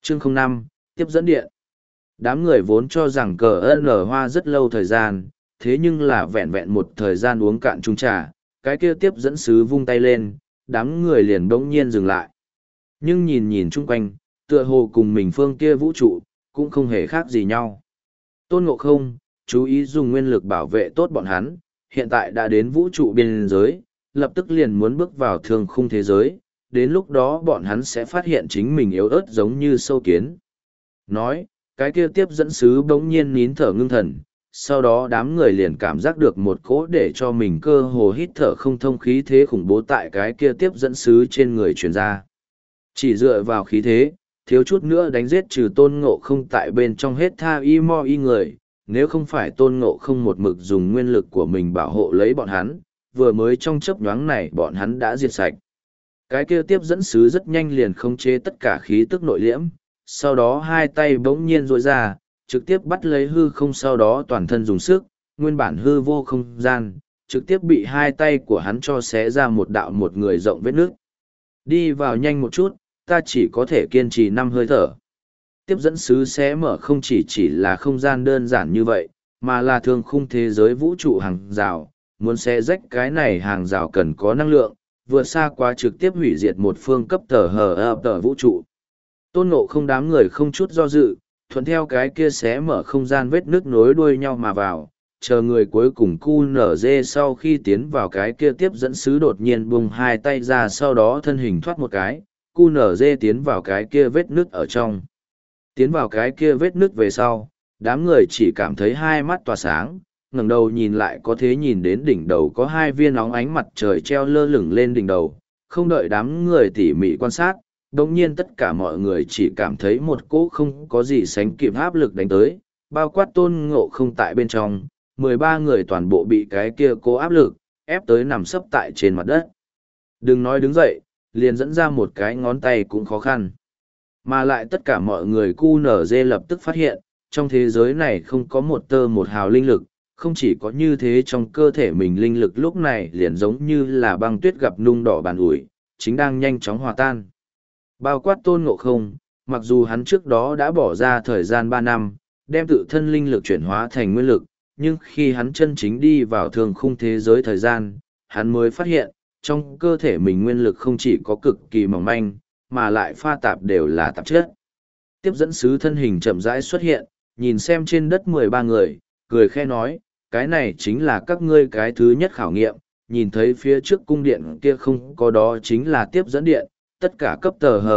Chương 05, tiếp dẫn điện. Đám người vốn cho rằng cờ nở hoa rất lâu thời gian, thế nhưng là vẹn vẹn một thời gian uống cạn chung trà, cái kia tiếp dẫn sứ vung tay lên, đám người liền bỗng nhiên dừng lại. Nhưng nhìn nhìn chung quanh, tựa hồ cùng mình phương kia vũ trụ, cũng không hề khác gì nhau. Tôn Ngộ Không, chú ý dùng nguyên lực bảo vệ tốt bọn hắn, hiện tại đã đến vũ trụ biên giới, lập tức liền muốn bước vào thương khung thế giới, đến lúc đó bọn hắn sẽ phát hiện chính mình yếu ớt giống như sâu kiến. Nói, cái kia tiếp dẫn sứ bỗng nhiên nín thở ngưng thần, sau đó đám người liền cảm giác được một cỗ để cho mình cơ hồ hít thở không thông khí thế khủng bố tại cái kia tiếp dẫn sứ trên người truyền ra. Chỉ dựa vào khí thế, thiếu chút nữa đánh giết trừ Tôn Ngộ Không tại bên trong hết tha y mo y người, nếu không phải Tôn Ngộ Không một mực dùng nguyên lực của mình bảo hộ lấy bọn hắn, vừa mới trong chớp nhoáng này bọn hắn đã diệt sạch. Cái kia tiếp dẫn sứ rất nhanh liền khống chế tất cả khí tức nội liễm, sau đó hai tay bỗng nhiên duỗi ra, trực tiếp bắt lấy hư không, sau đó toàn thân dùng sức, nguyên bản hư vô không gian, trực tiếp bị hai tay của hắn cho xé ra một đạo một người rộng vết nước. Đi vào nhanh một chút, ta chỉ có thể kiên trì 5 hơi thở. Tiếp dẫn sứ xé mở không chỉ là không gian đơn giản như vậy, mà là thương khung thế giới vũ trụ hàng rào, muốn xé rách cái này hàng rào cần có năng lượng, vượt xa quá trực tiếp hủy diệt một phương cấp tờ vũ trụ. Tôn Ngộ Không đám người không chút do dự, thuận theo cái kia xé mở không gian vết nước nối đuôi nhau mà vào, chờ người cuối cùng QNZ sau khi tiến vào cái kia tiếp dẫn sứ đột nhiên bung hai tay ra, sau đó thân hình thoát một cái, QNZ tiến vào cái kia vết nước ở trong. Tiến vào cái kia vết nước về sau, đám người chỉ cảm thấy hai mắt tỏa sáng, ngẩng đầu nhìn lại có thế nhìn đến đỉnh đầu có hai viên óng ánh mặt trời treo lơ lửng lên đỉnh đầu, không đợi đám người tỉ mỉ quan sát. Đồng nhiên tất cả mọi người chỉ cảm thấy một cỗ không có gì sánh kịp áp lực đánh tới, bao quát Tôn Ngộ Không tại bên trong, 13 người toàn bộ bị cái kia cố áp lực, ép tới nằm sấp tại trên mặt đất. Đừng nói đứng dậy, liền dẫn ra một cái ngón tay cũng khó khăn. Mà lại tất cả mọi người QNZ lập tức phát hiện, trong thế giới này không có một tơ một hào linh lực, không chỉ có như thế trong cơ thể mình linh lực lúc này liền giống như là băng tuyết gặp nung đỏ bàn ủi, chính đang nhanh chóng hòa tan. Bao quát Tôn Ngộ Không, mặc dù hắn trước đó đã bỏ ra thời gian 3 năm, đem tự thân linh lực chuyển hóa thành nguyên lực, nhưng khi hắn chân chính đi vào thương khung thế giới thời gian, hắn mới phát hiện, trong cơ thể mình nguyên lực không chỉ có cực kỳ mỏng manh, mà lại pha tạp đều là tạp chất. Tiếp dẫn sứ thân hình chậm rãi xuất hiện, nhìn xem trên đất 13 người, cười khẽ nói, cái này chính là các ngươi cái thứ nhất khảo nghiệm, nhìn thấy phía trước cung điện kia không có, đó chính là tiếp dẫn điện, tất cả cấp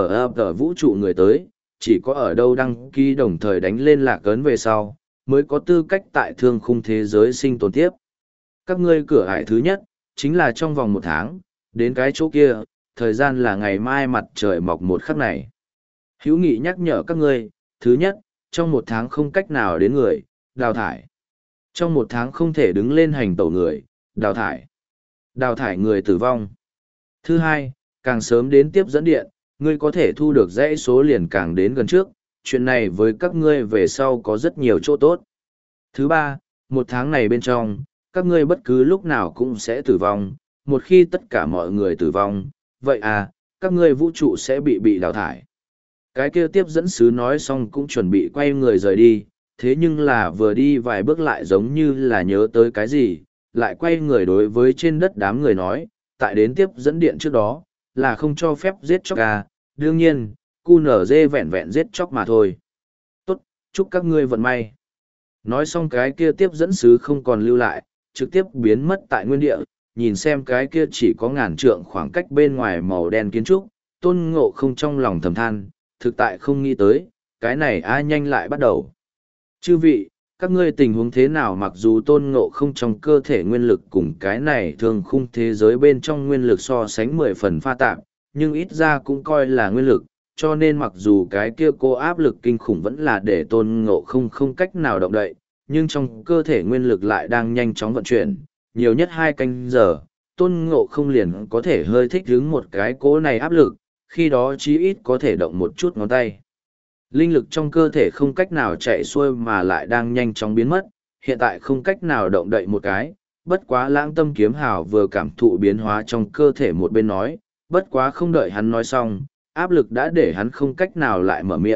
tờ vũ trụ người tới, chỉ có ở đâu đăng ký đồng thời đánh lên lạc ấn về sau, mới có tư cách tại thương khung thế giới sinh tồn tiếp. Các ngươi cửa ải thứ nhất, chính là trong vòng 1 tháng, đến cái chỗ kia, thời gian là ngày mai mặt trời mọc một khắc này. Hữu Nghị nhắc nhở các ngươi, thứ nhất, trong 1 tháng không cách nào đến người, đào thải. Trong 1 tháng không thể đứng lên hành tẩu người, đào thải. Đào thải người tử vong. Thứ hai, càng sớm đến tiếp dẫn điện, ngươi có thể thu được dãy số liền càng đến gần trước, chuyện này với các ngươi về sau có rất nhiều chỗ tốt. Thứ ba, 1 tháng này bên trong, các ngươi bất cứ lúc nào cũng sẽ tử vong, một khi tất cả mọi người tử vong, vậy các ngươi vũ trụ sẽ bị đào thải. Cái kia tiếp dẫn sứ nói xong cũng chuẩn bị quay người rời đi, thế nhưng là vừa đi vài bước lại giống như là nhớ tới cái gì, lại quay người đối với trên đất đám người nói, tại đến tiếp dẫn điện trước đó, là không cho phép giết chóc đương nhiên, QNZ vẹn vẹn giết chóc mà thôi. Tốt, chúc các ngươi vận may. Nói xong cái kia tiếp dẫn sứ không còn lưu lại, trực tiếp biến mất tại nguyên địa, nhìn xem cái kia chỉ có ngàn trượng khoảng cách bên ngoài màu đen kiến trúc, Tôn Ngộ Không trong lòng thầm than, thực tại không nghĩ tới, cái này nhanh lại bắt đầu. Chư vị, các ngươi tình huống thế nào? Mặc dù Tôn Ngộ Không trong cơ thể nguyên lực cùng cái này thường khung thế giới bên trong nguyên lực so sánh 10 phần pha tạp, nhưng ít ra cũng coi là nguyên lực, cho nên mặc dù cái kia cô áp lực kinh khủng vẫn là để Tôn Ngộ Không không cách nào động đậy, nhưng trong cơ thể nguyên lực lại đang nhanh chóng vận chuyển, nhiều nhất 2 canh giờ, Tôn Ngộ Không liền có thể hơi thích ứng một cái cỗ này áp lực, khi đó chí ít có thể động một chút ngón tay. Linh lực trong cơ thể không cách nào chạy xuôi mà lại đang nhanh chóng biến mất, hiện tại không cách nào động đậy một cái, bất quá Lãng Tâm Kiếm Hào vừa cảm thụ biến hóa trong cơ thể một bên nói, bất quá không đợi hắn nói xong, áp lực đã để hắn không cách nào lại mở miệng,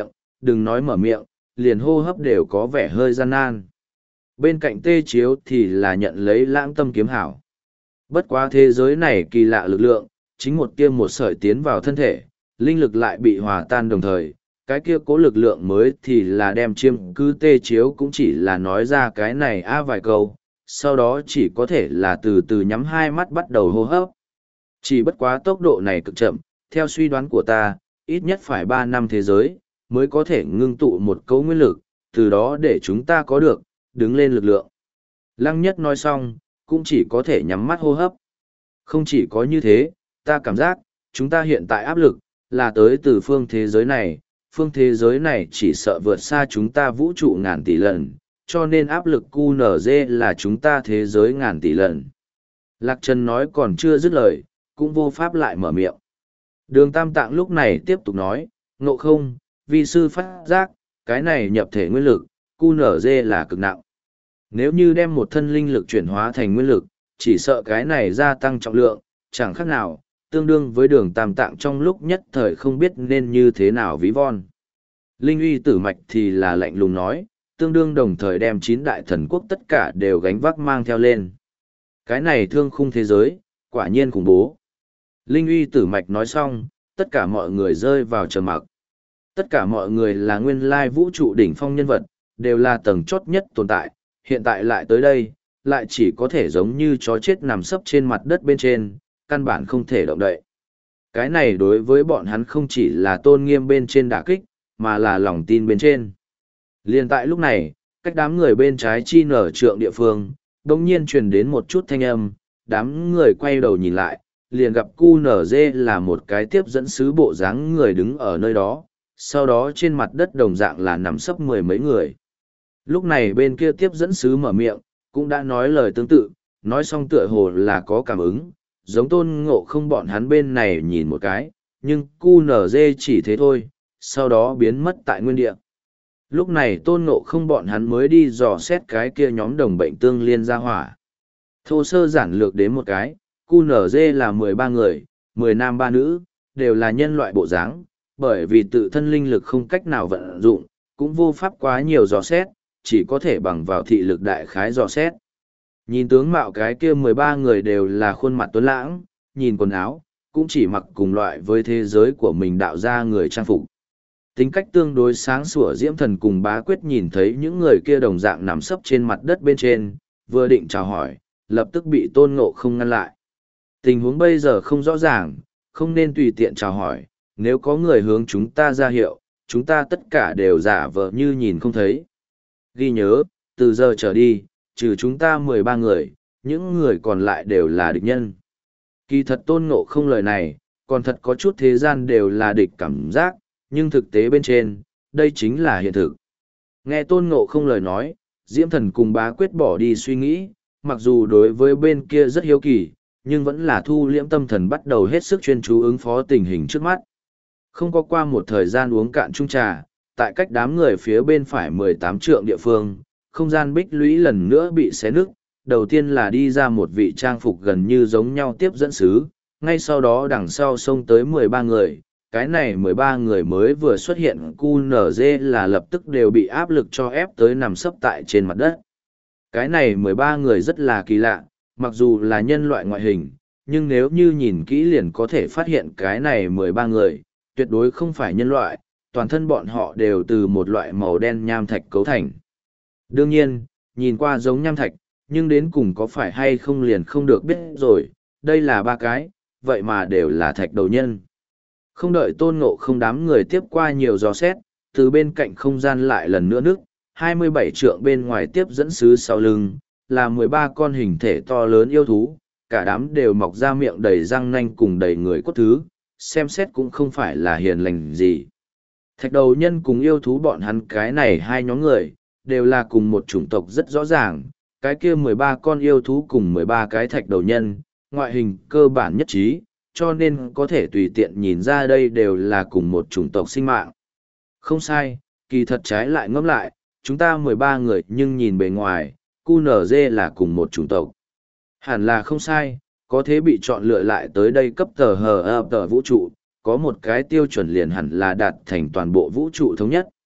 đừng nói mở miệng, liền hô hấp đều có vẻ hơi gian nan. Bên cạnh tê chiếu thì là nhận lấy lãng tâm kiếm hảo. Bất quá thế giới này kỳ lạ lực lượng, chính một kia một sợi tiến vào thân thể, linh lực lại bị hòa tan đồng thời, cái kia cố lực lượng mới thì là đem chiêm cứ tê chiếu cũng chỉ là nói ra cái này vài câu, sau đó chỉ có thể là từ từ nhắm hai mắt bắt đầu hô hấp. Chỉ bất quá tốc độ này cực chậm, theo suy đoán của ta, ít nhất phải 3 năm thế giới, mới có thể ngưng tụ một cấu nguyên lực, từ đó để chúng ta có được, đứng lên lực lượng. Lăng Nhất nói xong, cũng chỉ có thể nhắm mắt hô hấp. Không chỉ có như thế, ta cảm giác, chúng ta hiện tại áp lực, là tới từ phương thế giới này chỉ sợ vượt xa chúng ta vũ trụ ngàn tỷ lần, cho nên áp lực QNZ là chúng ta thế giới ngàn tỷ lần. Lạc Trần nói còn chưa dứt lời, cũng vô pháp lại mở miệng. Đường Tam Tạng lúc này tiếp tục nói, ngộ không, vi sư phát giác, cái này nhập thể nguyên lực, QNZ là cực nặng. Nếu như đem một thân linh lực chuyển hóa thành nguyên lực, chỉ sợ cái này gia tăng trọng lượng, chẳng khác nào, tương đương với đường Tam Tạng trong lúc nhất thời không biết nên như thế nào ví von. Linh uy tử mạch thì là lạnh lùng nói, tương đương đồng thời đem 9 đại thần quốc tất cả đều gánh vác mang theo lên. Cái này thương khung thế giới, quả nhiên khủng bố. Linh uy tử mạch nói xong, tất cả mọi người rơi vào trầm mặc. Tất cả mọi người là nguyên lai vũ trụ đỉnh phong nhân vật, đều là tầng chót nhất tồn tại, hiện tại lại tới đây, lại chỉ có thể giống như chó chết nằm sấp trên mặt đất bên trên, căn bản không thể động đậy. Cái này đối với bọn hắn không chỉ là tôn nghiêm bên trên đả kích, mà là lòng tin bên trên. Liên tại lúc này, cách đám người bên trái chi nở trượng địa phương, đồng nhiên truyền đến một chút thanh âm, đám người quay đầu nhìn lại, liền gặp QNZ là một cái tiếp dẫn sứ bộ dáng người đứng ở nơi đó, sau đó trên mặt đất đồng dạng là nằm sấp 10 mấy người. Lúc này bên kia tiếp dẫn sứ mở miệng, cũng đã nói lời tương tự, nói xong tựa hồ là có cảm ứng, giống Tôn Ngộ Không bọn hắn bên này nhìn một cái, nhưng QNZ chỉ thế thôi, sau đó biến mất tại nguyên địa. Lúc này Tôn Ngộ Không bọn hắn mới đi dò xét cái kia nhóm đồng bệnh tương liên ra hỏa. Thô sơ giản lược đến một cái, QNZ là 13 người, 10 nam 3 nữ, đều là nhân loại bộ dáng, bởi vì tự thân linh lực không cách nào vận dụng, cũng vô pháp quá nhiều dò xét, chỉ có thể bằng vào thị lực đại khái dò xét. Nhìn tướng mạo cái kia 13 người đều là khuôn mặt tuấn lãng, nhìn quần áo, cũng chỉ mặc cùng loại với thế giới của mình đạo ra người trang phục. Tính cách tương đối sáng sủa Diễm Thần cùng Bá Quyết nhìn thấy những người kia đồng dạng nằm sấp trên mặt đất bên trên, vừa định chào hỏi, lập tức bị Tôn Ngộ Không ngăn lại. Tình huống bây giờ không rõ ràng, không nên tùy tiện chào hỏi, nếu có người hướng chúng ta ra hiệu, chúng ta tất cả đều giả vờ như nhìn không thấy. Ghi nhớ, từ giờ trở đi, trừ chúng ta 13 người, những người còn lại đều là địch nhân. Kỳ thật Tôn Ngộ Không lời này, còn thật có chút thế gian đều là địch cảm giác, nhưng thực tế bên trên, đây chính là hiện thực. Nghe Tôn Ngộ Không lời nói, Diễm Thần cùng Bá Quyết bỏ đi suy nghĩ, mặc dù đối với bên kia rất hiếu kỳ, nhưng vẫn là thu liễm tâm thần bắt đầu hết sức chuyên chú ứng phó tình hình trước mắt. Không có qua một thời gian uống cạn chung trà, tại cách đám người phía bên phải 18 trượng địa phương, không gian bích lũy lần nữa bị xé nứt, đầu tiên là đi ra một vị trang phục gần như giống nhau tiếp dẫn sứ, ngay sau đó đằng sau xông tới 13 người, cái này 13 người mới vừa xuất hiện QNZ là lập tức đều bị áp lực cho ép tới nằm sấp tại trên mặt đất. Cái này 13 người rất là kỳ lạ, mặc dù là nhân loại ngoại hình, nhưng nếu như nhìn kỹ liền có thể phát hiện cái này 13 người, tuyệt đối không phải nhân loại, toàn thân bọn họ đều từ một loại màu đen nham thạch cấu thành. Đương nhiên, nhìn qua giống nham thạch, nhưng đến cùng có phải hay không liền không được biết rồi, đây là 3 cái, vậy mà đều là thạch đầu nhân. Không đợi Tôn Ngộ Không đám người tiếp qua nhiều dò xét, từ bên cạnh không gian lại lần nữa nước, 27 trượng bên ngoài tiếp dẫn sứ sau lưng, là 13 con hình thể to lớn yêu thú, cả đám đều mọc ra miệng đầy răng nanh cùng đầy người cốt thứ, xem xét cũng không phải là hiền lành gì. Thạch đầu nhân cùng yêu thú bọn hắn cái này hai nhóm người, đều là cùng một chủng tộc rất rõ ràng, cái kia 13 con yêu thú cùng 13 cái thạch đầu nhân, ngoại hình cơ bản nhất trí, cho nên có thể tùy tiện nhìn ra đây đều là cùng một chủng tộc sinh mạng. Không sai, kỳ thật trái lại ngẫm lại, chúng ta 13 người nhưng nhìn bề ngoài, QNZ là cùng một chủng tộc. Hẳn là không sai, có thế bị chọn lựa lại tới đây cấp tờ vũ trụ, có một cái tiêu chuẩn liền hẳn là đạt thành toàn bộ vũ trụ thống nhất.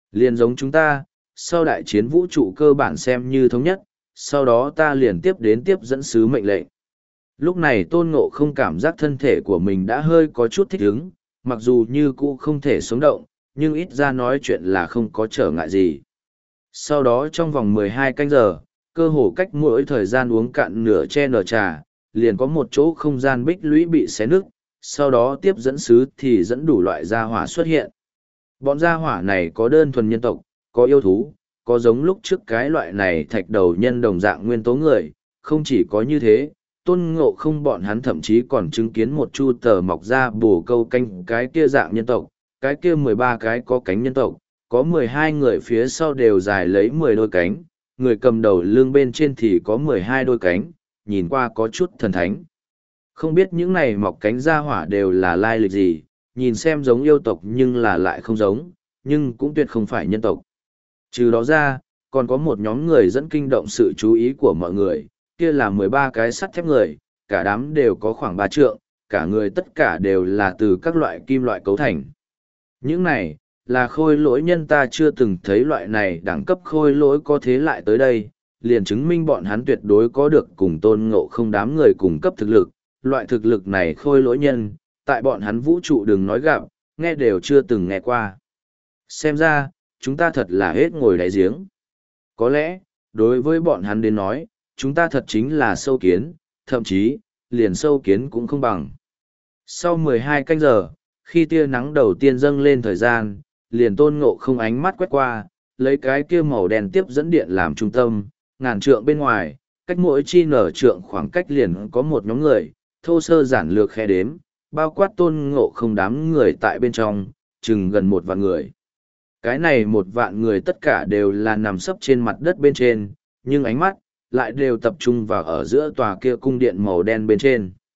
Liền giống chúng ta, sau đại chiến vũ trụ cơ bản xem như thống nhất, sau đó ta liền tiếp đến tiếp dẫn sứ mệnh lệnh. Lúc này Tôn Ngộ không cảm giác thân thể của mình đã hơi có chút thích ứng, mặc dù như cũ không thể sống động, nhưng ít ra nói chuyện là không có trở ngại gì. Sau đó trong vòng 12 canh giờ, cơ hồ cách mỗi thời gian uống cạn nửa che nửa trà, liền có một chỗ không gian bích lũy bị xé nứt, sau đó tiếp dẫn sứ thì dẫn đủ loại gia hỏa xuất hiện. Bọn gia hỏa này có đơn thuần nhân tộc, có yêu thú, có giống lúc trước cái loại này thạch đầu nhân đồng dạng nguyên tố người, không chỉ có như thế, Tôn Ngộ không bọn hắn thậm chí còn chứng kiến một chu tờ mọc ra bổ câu canh cái kia dạng nhân tộc, cái kia 13 cái có cánh nhân tộc, có 12 người phía sau đều dài lấy 10 đôi cánh, người cầm đầu lưng bên trên thì có 12 đôi cánh, nhìn qua có chút thần thánh. Không biết những này mọc cánh ra hỏa đều là lai lịch gì, nhìn xem giống yêu tộc nhưng là lại không giống, nhưng cũng tuyệt không phải nhân tộc. Trừ đó ra, còn có một nhóm người dẫn kinh động sự chú ý của mọi người, kia là 13 cái sắt thép người, cả đám đều có khoảng 3 trượng, cả người tất cả đều là từ các loại kim loại cấu thành. Những này, là khôi lỗi nhân, ta chưa từng thấy loại này đẳng cấp khôi lỗi có thế lại tới đây, liền chứng minh bọn hắn tuyệt đối có được cùng Tôn Ngộ không đám người cùng cấp thực lực. Loại thực lực này khôi lỗi nhân, tại bọn hắn vũ trụ đừng nói gặp, nghe đều chưa từng nghe qua. Xem ra, chúng ta thật là hết ngồi đáy giếng. Có lẽ, đối với bọn hắn đến nói, chúng ta thật chính là sâu kiến, thậm chí, liền sâu kiến cũng không bằng. Sau 12 canh giờ, khi tia nắng đầu tiên dâng lên thời gian, liền Tôn Ngộ không ánh mắt quét qua, lấy cái kia màu đen tiếp dẫn điện làm trung tâm, ngàn trượng bên ngoài, cách mỗi chi nở trượng khoảng cách liền có một nhóm người, thô sơ giản lược khe đếm, bao quát Tôn Ngộ không đám người tại bên trong, chừng gần 1 vạn người. Cái này 1 vạn người tất cả đều là nằm sấp trên mặt đất bên trên, nhưng ánh mắt lại đều tập trung vào ở giữa tòa kia cung điện màu đen bên trên.